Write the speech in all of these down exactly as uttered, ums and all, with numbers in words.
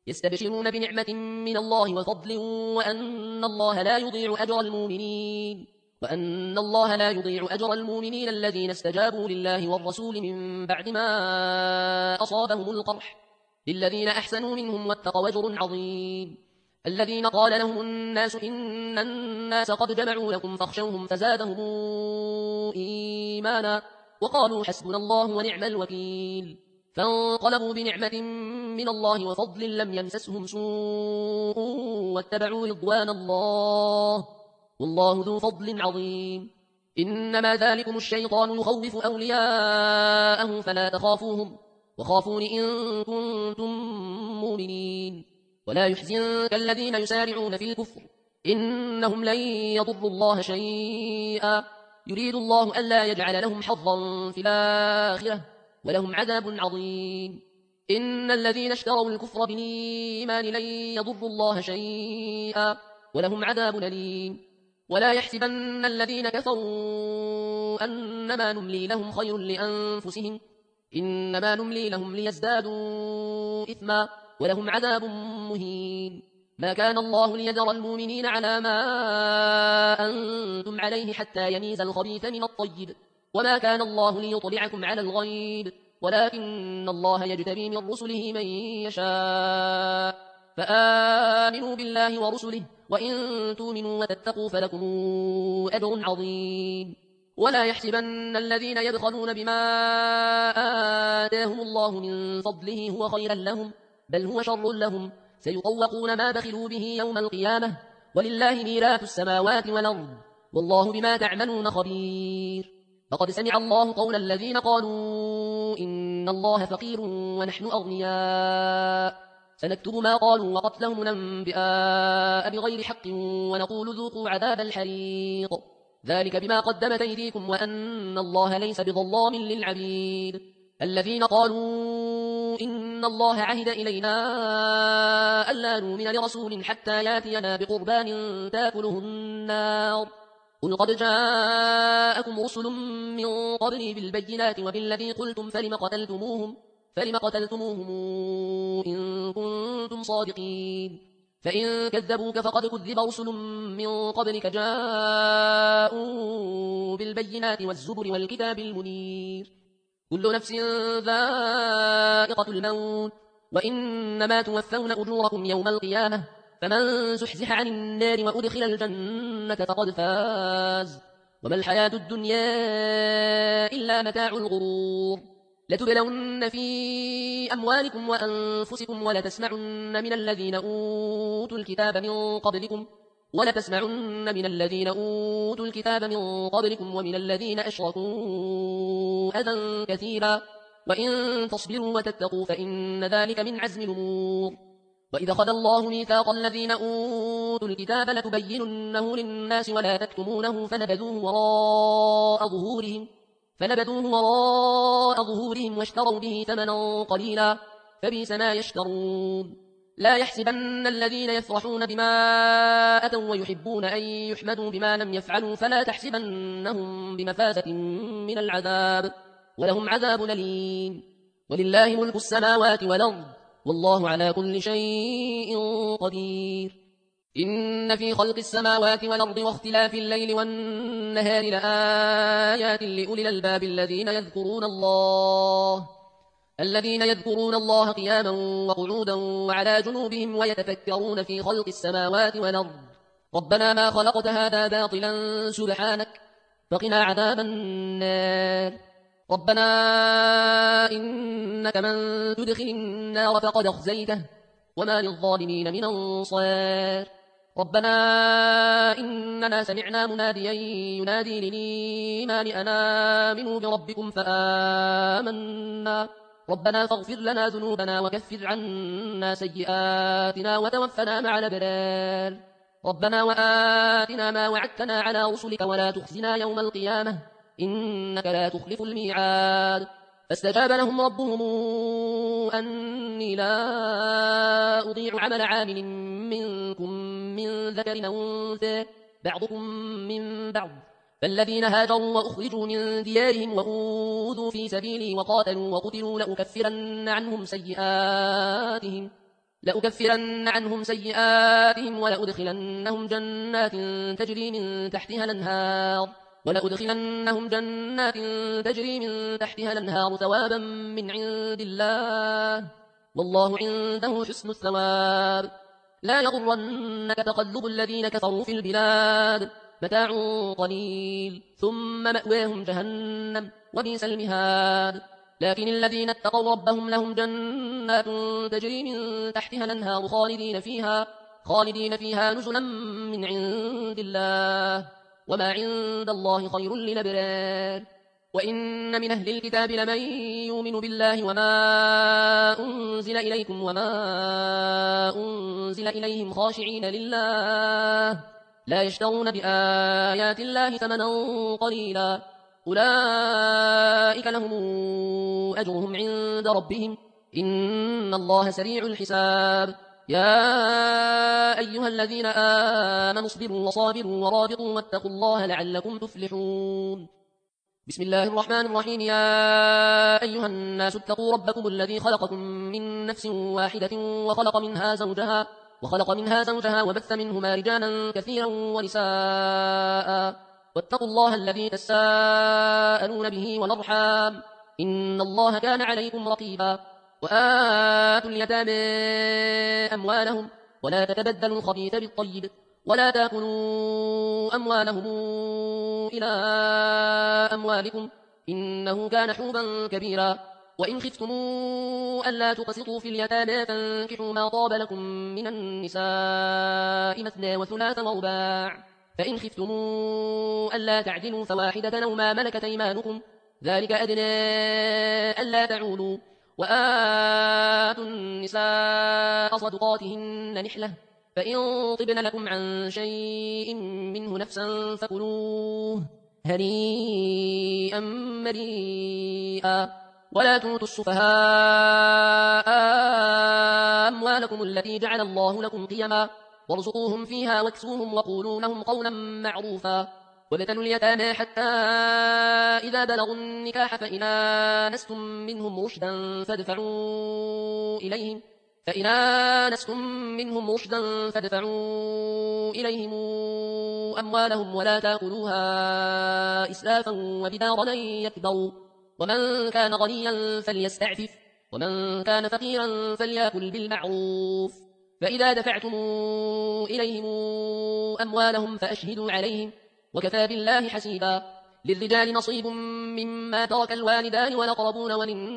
يستبشرون بنعمة من الله وفضل وأن الله لا يضيع أجر المؤمنين وأن الله لا يضيع أجر المؤمنين الذين استجابوا لله والرسول من بعد ما أصابهم القرح للذين أحسنوا منهم واتقوا أجر عظيم الذين قال لهم الناس إن الناس قد جمعوا لكم فاخشوهم فزادهم إيمانا وقالوا حسبنا الله ونعم الوكيل فانقلبوا بنعمة من الله وفضل لم يمسسهم سوء واتبعوا رضوان الله والله ذو فضل عظيم إنما ذلكم الشيطان يخوف أولياءه فلا تخافوهم وخافون إن كنتم مؤمنين ولا يحزنك الذين يسارعون في الكفر إنهم لن يضروا الله شيئا يريد الله ألا يجعل لهم حظا في الآخرة ولهم عذاب عظيم إن الذين اشتروا الكفر بالإيمان لن يضروا الله شيئا ولهم عذاب أليم ولا يحسبن الذين كفروا أنما نملي لهم خير لأنفسهم إنما نملي لهم ليزدادوا إثما ولهم عذاب مهين ما كان الله ليذر المؤمنين على ما أنتم عليه حتى يميز الخبيث من الطيب وما كان الله ليطلعكم على الغيب ولكن الله يجتبي من رسله من يشاء فآمنوا بالله ورسله وإن تؤمنوا وتتقوا فلكم أجر عظيم ولا يحسبن الذين يبخلون بما آتاهم الله من فضله هو خيرا لهم بل هو شر لهم سيطوقون ما بخلوا به يوم القيامة ولله ميراث السماوات والأرض والله بما تعملون خبير لقد سمع الله قول الذين قالوا إن الله فقير ونحن أغنياء سنكتب ما قالوا وقتلهم الأنبياء بغير حق ونقول ذوقوا عذاب الحريق ذلك بما قدمت أيديكم وأن الله ليس بظلام للعبيد الذين قالوا إن الله عهد إلينا ألا نؤمن لرسول حتى ياتينا بقربان تاكله النار قل قد جاءكم رسل من قبلي بالبينات وبالذي قلتم فلم قتلتموهم فلم قتلتموهم إن كنتم صادقين فإن كذبوك فقد كذب رسل من قبلك جاءوا بالبينات والزبر والكتاب المنير كل نفس ذائقة الموت وإنما توفون أجوركم يوم القيامة فمن زحزح عن النار وأدخل الجنة فقد فاز وما الحياة الدنيا إلا متاع الغرور لتبلون في أموالكم وأنفسكم ولتسمعن من الذين أوتوا الكتاب من قبلكم ولتسمعن من الذين أوتوا الكتاب من قبلكم ومن الذين أشركوا أذى كثيرا وإن تصبروا وتتقوا فإن ذلك من عزم الأمور وإذا أخذ الله ميثاق الذين أوتوا الكتاب لتبيننه للناس ولا تكتمونه فنبذوه وراء ظهورهم فنبذوه وراء ظهورهم واشتروا به ثمنا قليلا فبئس ما يشترون لا يحسبن الذين يفرحون بما أتوا ويحبون أن يحمدوا بما لم يفعلوا فلا تحسبنهم بمفازة من العذاب ولهم عذاب أليم ولله ملك السماوات والأرض والله على كل شيء قدير إن في خلق السماوات والأرض واختلاف الليل والنهار لآيات لأولي الألباب الذين يذكرون الله الذين يذكرون الله قياما وقعودا وعلى جنوبهم ويتفكرون في خلق السماوات والأرض ربنا ما خلقت هذا باطلا سبحانك فقنا عذاب النار ربنا إنك من تدخل النار فقد أخزيته وما للظالمين من أنصار ربنا إننا سمعنا مناديا ينادي للإيمان أن آمنوا بربكم فآمنا ربنا فاغفر لنا ذنوبنا وكفر عنا سيئاتنا وتوفنا مع الأبرار ربنا وآتنا ما وعدتنا على رسلك ولا تخزنا يوم القيامة إنك لا تخلف الميعاد فاستجاب لهم ربهم أني لا أضيع عمل عامل منكم من ذكر أو أنثى بعضكم من بعض فالذين هاجروا وأخرجوا من ديارهم وأوذوا في سبيلي وقاتلوا وقتلوا لأكفرن عنهم سيئاتهم لأكفرن عنهم سيئاتهم ولأدخلنهم جنات تجري من تحتها الأنهار ولأدخلنهم جنات تجري من تحتها الأنهار ثوابا من عند الله والله عنده حسن الثواب لا يغرنك تقلب الذين كفروا في البلاد متاع قليل ثم مأواهم جهنم وبئس المهاد لكن الذين اتقوا ربهم لهم جنات تجري من تحتها الأنهار خالدين فيها خالدين فيها نزلا من عند الله وما عند الله خير للأبرار وإن من أهل الكتاب لمن يؤمن بالله وما أنزل إليكم وما أنزل إليهم خاشعين لله لا يشترون بآيات الله ثمنا قليلا أولئك لهم أجرهم عند ربهم إن الله سريع الحساب يا أيها الذين آمنوا اصبروا وصابروا ورابطوا واتقوا الله لعلكم تفلحون بسم الله الرحمن الرحيم يا أيها الناس اتقوا ربكم الذي خلقكم من نفس واحدة وخلق منها زوجها وخلق منها زوجها وبث منهما رجالا كثيرا ونساء واتقوا الله الذي تساءلون به والأرحام إن الله كان عليكم رقيبا وآتوا اليتامى أموالهم ولا تتبدلوا الخبيث بالطيب ولا تأكلوا أموالهم إلى أموالكم إنه كان حوبا كبيرا وإن خفتم ألا تقسطوا في اليتامى فانكحوا ما طاب لكم من النساء مثنى وثلاث ورباع فإن خفتم ألا تعدلوا فواحدة أو ما ملكت أيمانكم ذلك أدنى ألا تعولوا وآتوا النساء صدقاتهن نحلة فإن طبن لكم عن شيء منه نفسا فكلوه هنيئا مريئا ولا تؤتوا السفهاء أموالكم التي جعل الله لكم قيما وارزقوهم فيها واكسوهم وقولوا لهم قولا معروفا وابتلوا اليتامى حتى إذا بلغوا النكاح فإن آنستم منهم رشدا فادفعوا إليهم فإن آنستم منهم رشدا فادفعوا إليهم أموالهم ولا تأكلوها إسرافا وبدارا أن يكبروا ومن كان غنيا فليستعفف ومن كان فقيرا فليأكل بالمعروف فإذا دفعتم إليهم أموالهم فأشهدوا عليهم وكفى بالله حسيبا للرجال نصيب مما ترك الوالدان والأقربون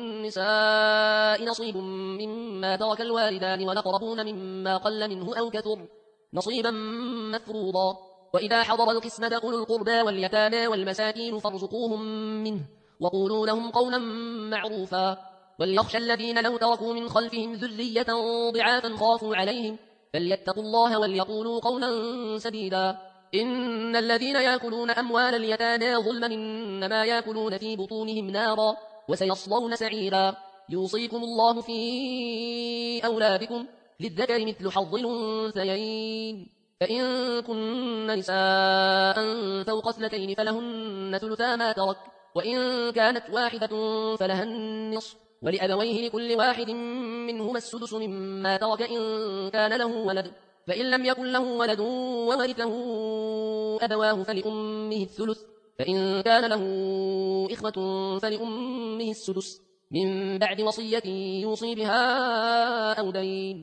وللنساء نصيب مما ترك الوالدان والأقربون مما قل منه أو كثر نصيبا مفروضا وإذا حضر القسمة أولو القربى واليتامى والمساكين فارزقوهم منه وقولوا لهم قولا معروفا وليخشى الذين لو تركوا من خلفهم ذرية ضعافا خافوا عليهم فليتقوا الله وليقولوا قولا سديدا إن الذين يأكلون أموال اليتامى ظلما إنما يأكلون في بطونهم نارا وسيصلون سعيرا يوصيكم الله في أولادكم للذكر مثل حظ الأنثيين فإن كن نساء فوق اثنتين فلهن ثلثا ما ترك وإن كانت واحدة فلها النصف ولأبويه لكل واحد منهما السدس مما ترك إن كان له ولد فإن لم يكن له ولد وورثه أبواه فلأمه الثلث فإن كان له إخوة فلأمه السدس من بعد وصية يوصي بها أو دين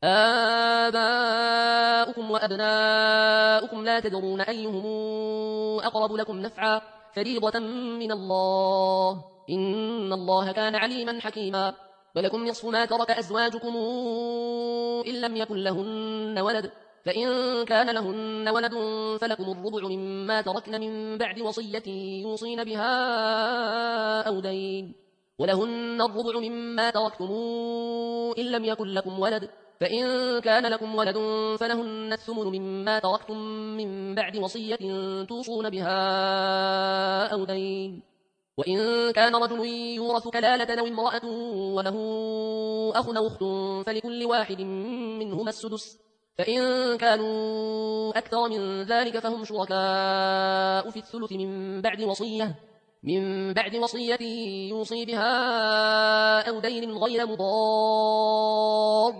آباؤكم وأبناؤكم لا تدرون أيهم أقرب لكم نفعا فريضة من الله إن الله كان عليما حكيما ولكم نصف ما ترك أزواجكم إن لم يكن لهن ولد فإن كان لهن ولد فلكم الربع مما تركن من بعد وصية يوصين بها أو دين ولهن الربع مما تركتم إن لم يكن لكم ولد فإن كان لكم ولد فلهن الثمن مما تركتم من بعد وصية توصون بها أو دين وإن كان رجل يورث كلالة أو امرأة وله أخ أو أخت فلكل واحد منهما السدس فإن كانوا أكثر من ذلك فهم شركاء في الثلث من بعد وصية من بعد وصية يوصي بها أو دين غير مضار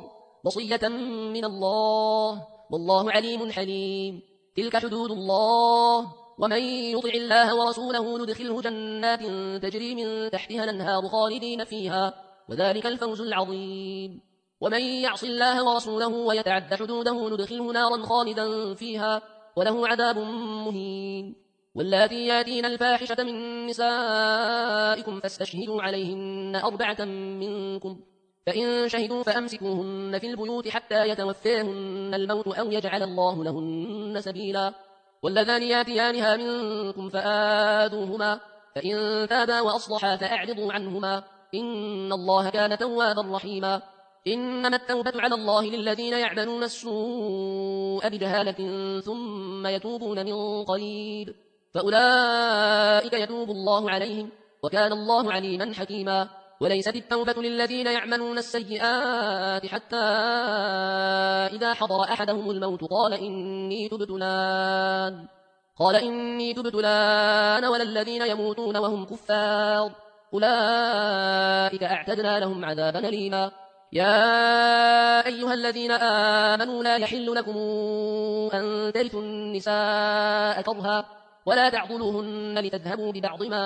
وصية من الله والله عليم حليم. تلك حدود الله ومن يطع الله ورسوله ندخله جنات تجري من تحتها الأنهار خالدين فيها وذلك الفوز العظيم. ومن يعص الله ورسوله ويتعد حدوده ندخله نارا خالدا فيها وله عذاب مهين. واللاتي ياتين الفاحشة من نسائكم فاستشهدوا عليهن أربعة منكم فإن شهدوا فأمسكوهن في البيوت حتى يتوفاهن الموت أو يجعل الله لهن سبيلا. واللذان ياتيانها منكم فآذوهما فإن تابا وأصلحا فأعرضوا عنهما إن الله كان توابا رحيما. إنما التوبة على الله للذين يعملون السوء بجهالة ثم يتوبون من قريب فأولئك يتوب الله عليهم وكان الله عليما حكيما. وليست التوبة للذين يعملون السيئات حتى إذا حضر أحدهم الموت قال إني تبت الآن قال إني تبت الآن ولا الذين يموتون وهم كفار أولئك أعتدنا لهم عذابا أليما. يا أيها الذين آمنوا لا يحل لكم أن ترثوا النساء كرها ولا تعضلوهن لتذهبوا ببعض ما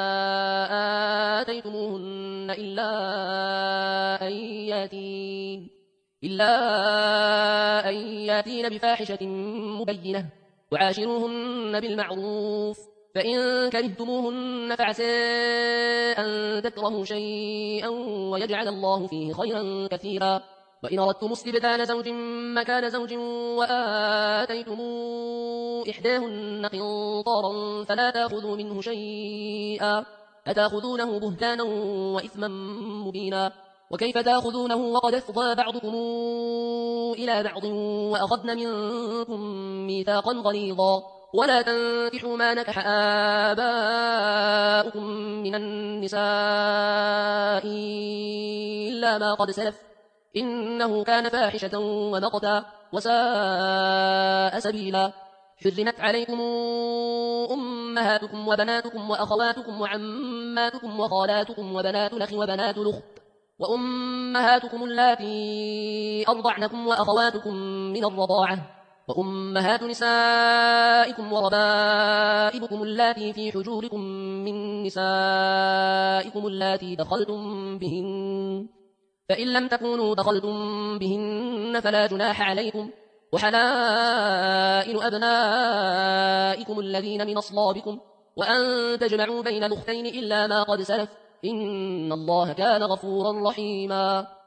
آتيتموهن إلا أن ياتين إلا أن ياتين بفاحشة مبينة وعاشروهن بالمعروف فإن كرهتموهن فعسى أن تكرهوا شيئا ويجعل الله فيه خيرا كثيرا. وإن أردتم استبدال زوج مكان زوج وآتيتم إحداهن قنطارا فلا تأخذوا منه شيئا أتأخذونه بهتانا وإثما مبينا. وكيف تأخذونه وقد أفضى بعضكم إلى بعض وأخذن منكم ميثاقا غليظا. ولا تنكحوا ما نكح آباؤكم من النساء إلا ما قد سلف إنه كان فاحشة ومقتا وساء سبيلا. حرمت عليكم أمهاتكم وبناتكم وأخواتكم وعماتكم وخالاتكم وبنات الأخ وبنات الأخت وأمهاتكم اللاتي أرضعنكم وأخواتكم من الرضاعة وأمهات نسائكم وربائبكم اللاتي في حجوركم من نسائكم اللاتي دخلتم بهن فإن لم تكونوا دخلتم بهن فلا جناح عليكم وحلائل أبنائكم الذين من أصلابكم وأن تجمعوا بين الأختين إلا ما قد سلف إن الله كان غفورا رحيما.